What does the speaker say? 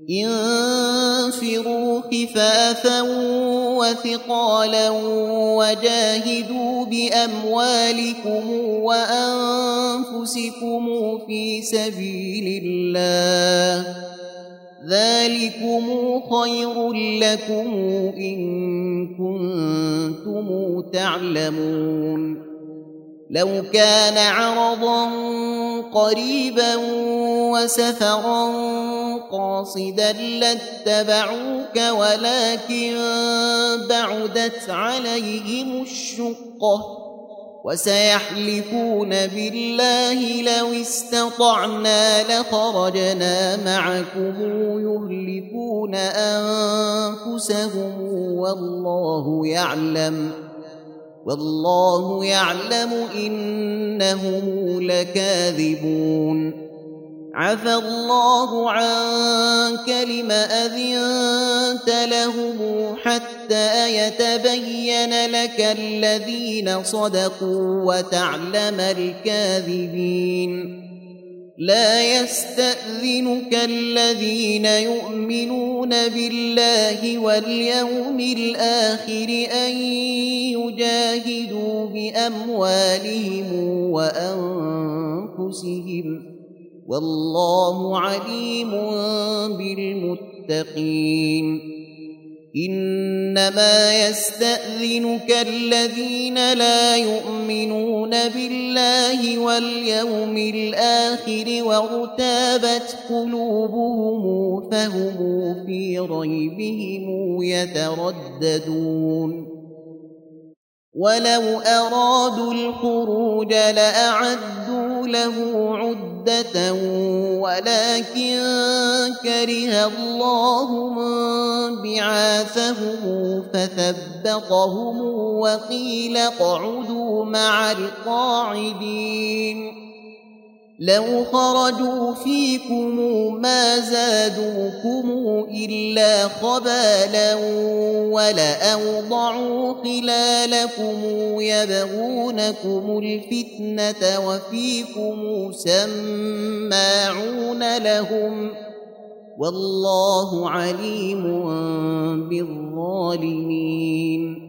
انفروا خفافا وثقالا وجاهدوا بأموالكم وأنفسكم في سبيل الله ذلكم خير لكم إن كنتم تعلمون لو كان عرضا قريبا وسفرا قاصدا لاتبعوك ولكن بعدت عليهم الشقة وسيحلفون بالله لو استطعنا لخرجنا معكم يهلكون أنفسهم والله يعلم إنهم لكاذبون عفى الله عنك لم أذنت لهم حتى يتبين لك الذين صدقوا وتعلم الكاذبين لا يستأذنك الذين يؤمنون بالله واليوم الآخر أن يجاهدوا بأموالهم وأنفسهم والله عليم بالمتقين إنما يستأذنك الذين لا يؤمنون بالله واليوم الآخر وارتابت قلوبهم فهم في ريبهم يترددون ولو أرادوا الخروج لأعدوا له عدة ولكن كره الله بعاثهم فثبطهم وقيل اقعدوا مع القاعدين لو خرجوا فيكم ما زادوكم إلا خبالا ولأوضعوا خلالكم يبغونكم الفتنة وفيكم سماعون لهم والله عليم بالظالمين